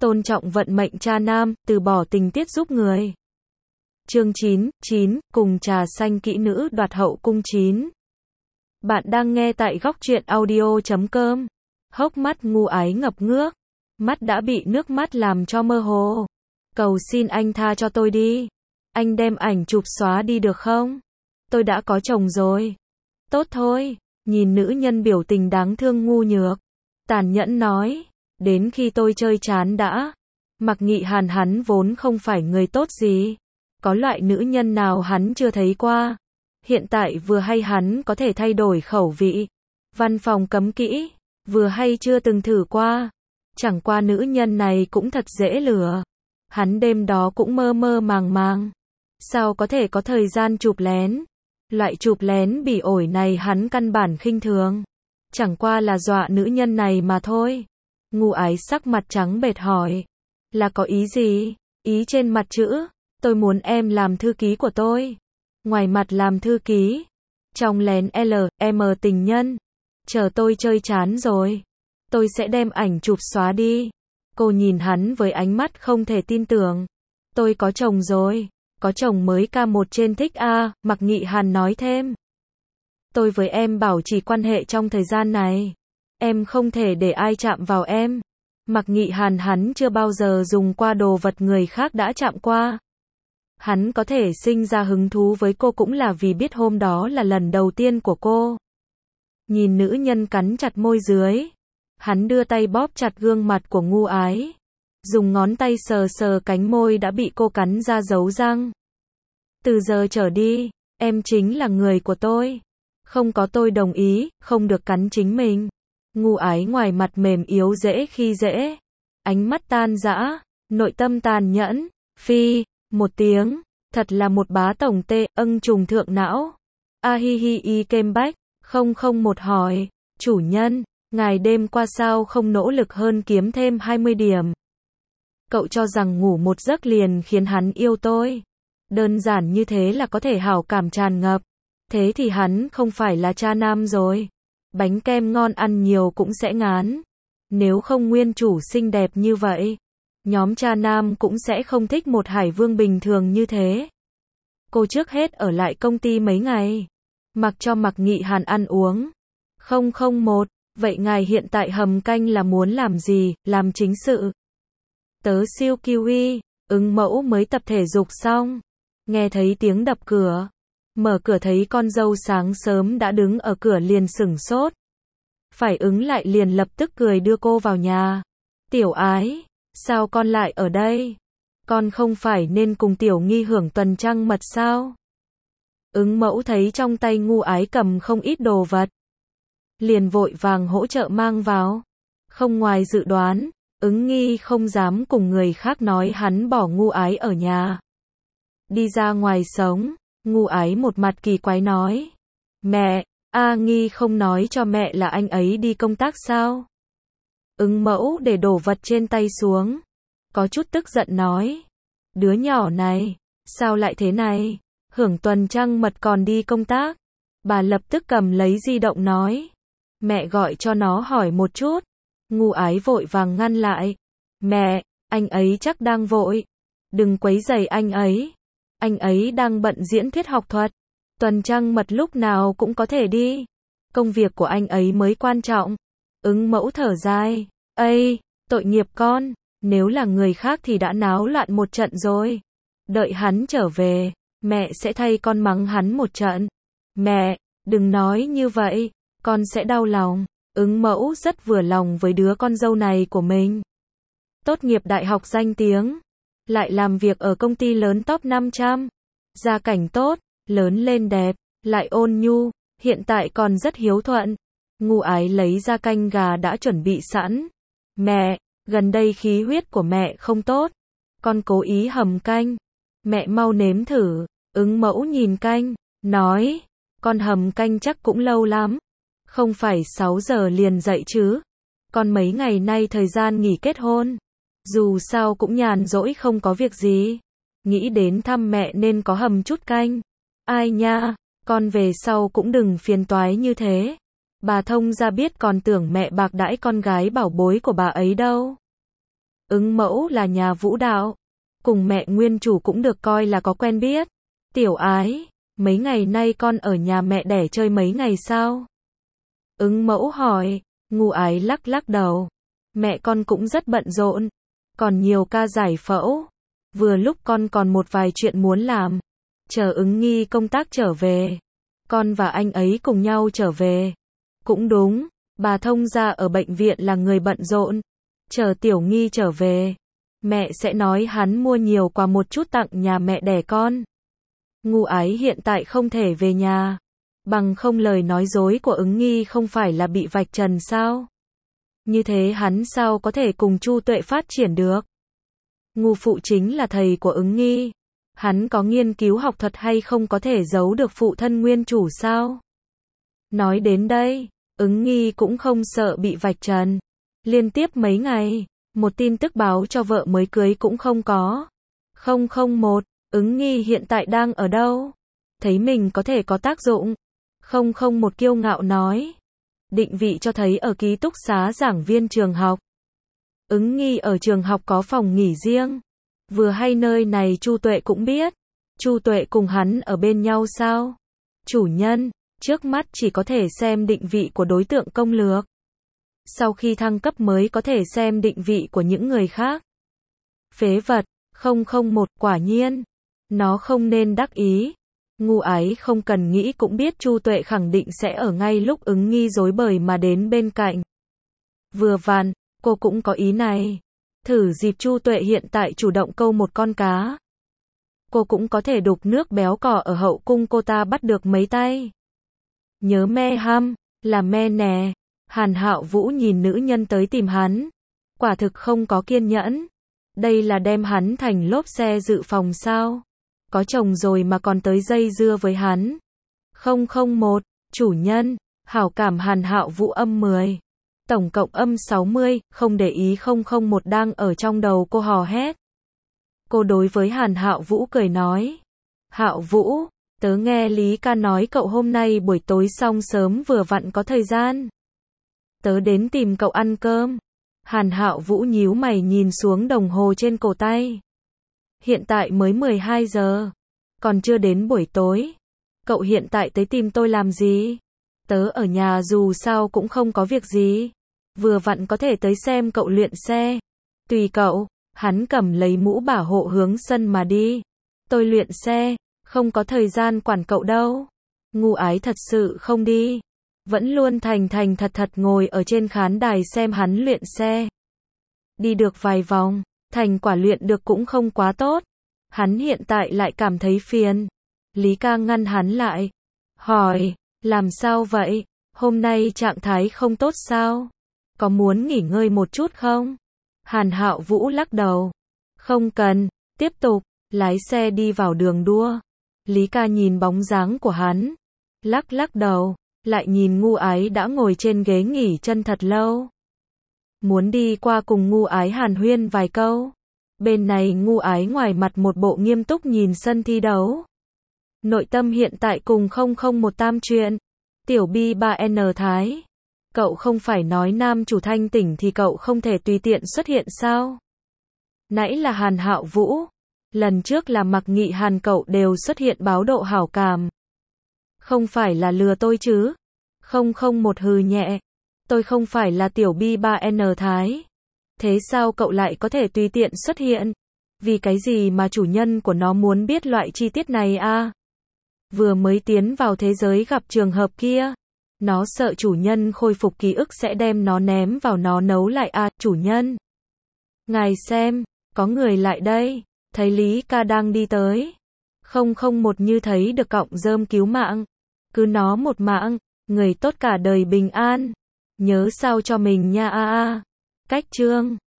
tôn trọng vận mệnh cha nam, từ bỏ tình tiết giúp người. Chương 9, cùng trà xanh kỹ nữ đoạt hậu cung 9. Bạn đang nghe tại góc truyện audio.com. Hốc mắt Ngu Ái ngập ngước, mắt đã bị nước mắt làm cho mơ hồ. Cầu xin anh tha cho tôi đi. Anh đem ảnh chụp xóa đi được không? Tôi đã có chồng rồi. Tốt thôi, nhìn nữ nhân biểu tình đáng thương ngu nhược, tàn nhẫn nói, đến khi tôi chơi chán đã. Mạc Nghị Hàn hắn vốn không phải người tốt gì. Có loại nữ nhân nào hắn chưa thấy qua. Hiện tại vừa hay hắn có thể thay đổi khẩu vị. Văn phòng cấm kỹ, vừa hay chưa từng thử qua. Chẳng qua nữ nhân này cũng thật dễ lừa. Hắn đêm đó cũng mơ mơ màng màng. Sao có thể có thời gian chụp lén? Loại chụp lén bỉ ổi này hắn căn bản khinh thường. Chẳng qua là dọa nữ nhân này mà thôi. Ngu Ái sắc mặt trắng bệch hỏi. Là có ý gì? Ý trên mặt chữ. Tôi muốn em làm thư ký của tôi. Ngoài mặt làm thư ký. Trong lén LM tình nhân. Chờ tôi chơi chán rồi. Tôi sẽ đem ảnh chụp xóa đi. Cô nhìn hắn với ánh mắt không thể tin tưởng. Tôi có chồng rồi. Có chồng mới K1 trên thích A, Mạc Nghị Hàn nói thêm. Tôi với em bảo trì quan hệ trong thời gian này. Em không thể để ai chạm vào em. Mạc Nghị Hàn hắn chưa bao giờ dùng qua đồ vật người khác đã chạm qua. Hắn có thể sinh ra hứng thú với cô cũng là vì biết hôm đó là lần đầu tiên của cô. Nhìn nữ nhân cắn chặt môi dưới. Hắn đưa tay bóp chặt gương mặt của Ngu Ái. Dùng ngón tay sờ sờ cánh môi đã bị cô cắn ra dấu răng. Từ giờ trở đi, em chính là người của tôi. Không có tôi đồng ý, không được cắn chính mình. Ngu Ái ngoài mặt mềm yếu dễ khi dễ. Ánh mắt tan rã, nội tâm tàn nhẫn. Phi, một tiếng, thật là một bá tổng tê, trùng thượng não. A hi hi y kem bách, 001 hỏi, chủ nhân, ngài đêm qua sao không nỗ lực hơn kiếm thêm 20 điểm. Cậu cho rằng ngủ một giấc liền khiến hắn yêu tôi. Đơn giản như thế là có thể hảo cảm tràn ngập. Thế thì hắn không phải là cha nam rồi. Bánh kem ngon ăn nhiều cũng sẽ ngán. Nếu không nguyên chủ xinh đẹp như vậy, nhóm cha nam cũng sẽ không thích một hải vương bình thường như thế. Cô trước hết ở lại công ty mấy ngày. Mặc cho Mạc Nghị Hàn ăn uống. 001, vậy ngài hiện tại hầm canh là muốn làm gì, làm chính sự. Tớ siêu kiwi, mẫu mới tập thể dục xong. Nghe thấy tiếng đập cửa. Mở cửa thấy con dâu sáng sớm đã đứng ở cửa liền sửng sốt. Phải lại liền lập tức cười đưa cô vào nhà. Tiểu Ái, sao con lại ở đây? Con không phải nên cùng Tiểu Nghi hưởng tuần trăng mật sao? Mẫu thấy trong tay Ngu Ái cầm không ít đồ vật. Liền vội vàng hỗ trợ mang vào. Không ngoài dự đoán. Nghi không dám cùng người khác nói hắn bỏ Ngu Ái ở nhà. Đi ra ngoài sống, Ngu Ái một mặt kỳ quái nói. Mẹ, Nghi không nói cho mẹ là anh ấy đi công tác sao? Mẫu để đổ vật trên tay xuống. Có chút tức giận nói. Đứa nhỏ này, sao lại thế này? Hưởng tuần trăng mật còn đi công tác. Bà lập tức cầm lấy di động nói. Mẹ gọi cho nó hỏi một chút. Ngu Ái vội vàng ngăn lại. Mẹ, anh ấy chắc đang vội. Đừng quấy rầy anh ấy. Anh ấy đang bận diễn thuyết học thuật. Tuần trăng mật lúc nào cũng có thể đi. Công việc của anh ấy mới quan trọng. Mẫu thở dài. Ây, tội nghiệp con. Nếu là người khác thì đã náo loạn một trận rồi. Đợi hắn trở về, mẹ sẽ thay con mắng hắn một trận. Mẹ, đừng nói như vậy. Con sẽ đau lòng. Mẫu rất vừa lòng với đứa con dâu này của mình. Tốt nghiệp đại học danh tiếng. Lại làm việc ở công ty lớn top 500. Gia cảnh tốt, lớn lên đẹp, lại ôn nhu, hiện tại còn rất hiếu thuận. Ngu Ái lấy ra canh gà đã chuẩn bị sẵn. Mẹ, gần đây khí huyết của mẹ không tốt. Con cố ý hầm canh. Mẹ mau nếm thử. Mẫu nhìn canh, nói. Con hầm canh chắc cũng lâu lắm. Không phải 6 giờ liền dậy chứ. Con mấy ngày nay thời gian nghỉ kết hôn. Dù sao cũng nhàn rỗi không có việc gì. Nghĩ đến thăm mẹ nên có hầm chút canh. Ai nha, con về sau cũng đừng phiền toái như thế. Bà thông gia biết còn tưởng mẹ bạc đãi con gái bảo bối của bà ấy đâu. Ứng mẫu là nhà vũ đạo, cùng mẹ nguyên chủ cũng được coi là có quen biết. Tiểu ái, mấy ngày nay con ở nhà mẹ đẻ chơi mấy ngày sao? Ứng mẫu hỏi, Ngu ái lắc lắc đầu. Mẹ con cũng rất bận rộn, còn nhiều ca giải phẫu. Vừa lúc con còn một vài chuyện muốn làm. Chờ Ứng Nghi công tác trở về, con và anh ấy cùng nhau trở về. Cũng đúng, bà thông gia ở bệnh viện là người bận rộn. Chờ Tiểu Nghi trở về, mẹ sẽ nói hắn mua nhiều quà một chút tặng nhà mẹ đẻ con. Ngu ái hiện tại không thể về nhà, bằng không lời nói dối của Ứng Nghi không phải là bị vạch trần sao? Như thế hắn sao có thể cùng Chu Tuệ phát triển được? Ngu phụ chính là thầy của Ứng Nghi. Hắn có nghiên cứu học thuật hay không có thể giấu được phụ thân nguyên chủ sao? Nói đến đây, Ứng Nghi cũng không sợ bị vạch trần. Liên tiếp mấy ngày, một tin tức báo cho vợ mới cưới cũng không có. 001, Ứng Nghi hiện tại đang ở đâu? Thấy mình có thể có tác dụng. 001 kiêu ngạo nói. Định vị cho thấy ở ký túc xá giảng viên trường học. Ứng Nghi ở trường học có phòng nghỉ riêng. Vừa hay nơi này Chu Tuệ cũng biết. Chu Tuệ cùng hắn ở bên nhau sao? Chủ nhân, trước mắt chỉ có thể xem định vị của đối tượng công lược. Sau khi thăng cấp mới có thể xem định vị của những người khác. Phế vật, 001 quả nhiên. Nó không nên đắc ý. Ngu ái không cần nghĩ cũng biết Chu Tuệ khẳng định sẽ ở ngay lúc Ứng Nghi rối bời mà đến bên cạnh. Vừa vặn, cô cũng có ý này. Thử dịp Chu Tuệ hiện tại chủ động câu một con cá. Cô cũng có thể đục nước béo cò ở hậu cung cô ta bắt được mấy tay. Nhớ me hăm, là me nè. Hàn Hạo Vũ nhìn nữ nhân tới tìm hắn. Quả thực không có kiên nhẫn. Đây là đem hắn thành lốp xe dự phòng sao? Có chồng rồi mà còn tới dây dưa với hắn. 001, chủ nhân, hảo cảm Hàn Hạo Vũ âm 10. Tổng cộng âm 60, không để ý 001 đang ở trong đầu cô hò hét. Cô đối với Hàn Hạo Vũ cười nói. Hạo Vũ, tớ nghe Lý ca nói cậu hôm nay buổi tối xong sớm vừa vặn có thời gian. Tớ đến tìm cậu ăn cơm. Hàn Hạo Vũ nhíu mày nhìn xuống đồng hồ trên cổ tay. Hiện tại mới 12 giờ. Còn chưa đến buổi tối. Cậu hiện tại tới tìm tôi làm gì? Tớ ở nhà dù sao cũng không có việc gì. Vừa vặn có thể tới xem cậu luyện xe. Tùy cậu. Hắn cầm lấy mũ bảo hộ hướng sân mà đi. Tôi luyện xe. Không có thời gian quản cậu đâu. Ngu ái thật sự không đi. Vẫn luôn thành thật ngồi ở trên khán đài xem hắn luyện xe. Đi được vài vòng. Thành quả luyện được cũng không quá tốt. Hắn hiện tại lại cảm thấy phiền. Lý ca ngăn hắn lại. Hỏi, làm sao vậy? Hôm nay trạng thái không tốt sao? Có muốn nghỉ ngơi một chút không? Hàn Hạo Vũ lắc đầu. Không cần, tiếp tục, lái xe đi vào đường đua. Lý ca nhìn bóng dáng của hắn. Lắc đầu, lại nhìn Ngu ái đã ngồi trên ghế nghỉ chân thật lâu. Muốn đi qua cùng Ngu ái hàn huyên vài câu. Bên này Ngu ái ngoài mặt một bộ nghiêm túc nhìn sân thi đấu. Nội tâm hiện tại cùng 001 tam chuyện. Tiểu Bi 3N Thái. Cậu không phải nói nam chủ thanh tỉnh thì cậu không thể tùy tiện xuất hiện sao? Nãy là Hàn Hạo Vũ. Lần trước là Mặc Nghị Hàn cậu đều xuất hiện báo độ hảo cảm. Không phải là lừa tôi chứ? 001 hừ nhẹ. Tôi không phải là Tiểu Bi 3N Thái. Thế sao cậu lại có thể tùy tiện xuất hiện? Vì cái gì mà chủ nhân của nó muốn biết loại chi tiết này à? Vừa mới tiến vào thế giới gặp trường hợp kia. Nó sợ chủ nhân khôi phục ký ức sẽ đem nó ném vào nó nấu lại à, chủ nhân. Ngài xem, có người lại đây. Thấy Lý ca đang đi tới. 001 như thấy được cọng rơm cứu mạng. Cứ nó một mạng, người tốt cả đời bình an. Nhớ sao cho mình nha a a. Cách chương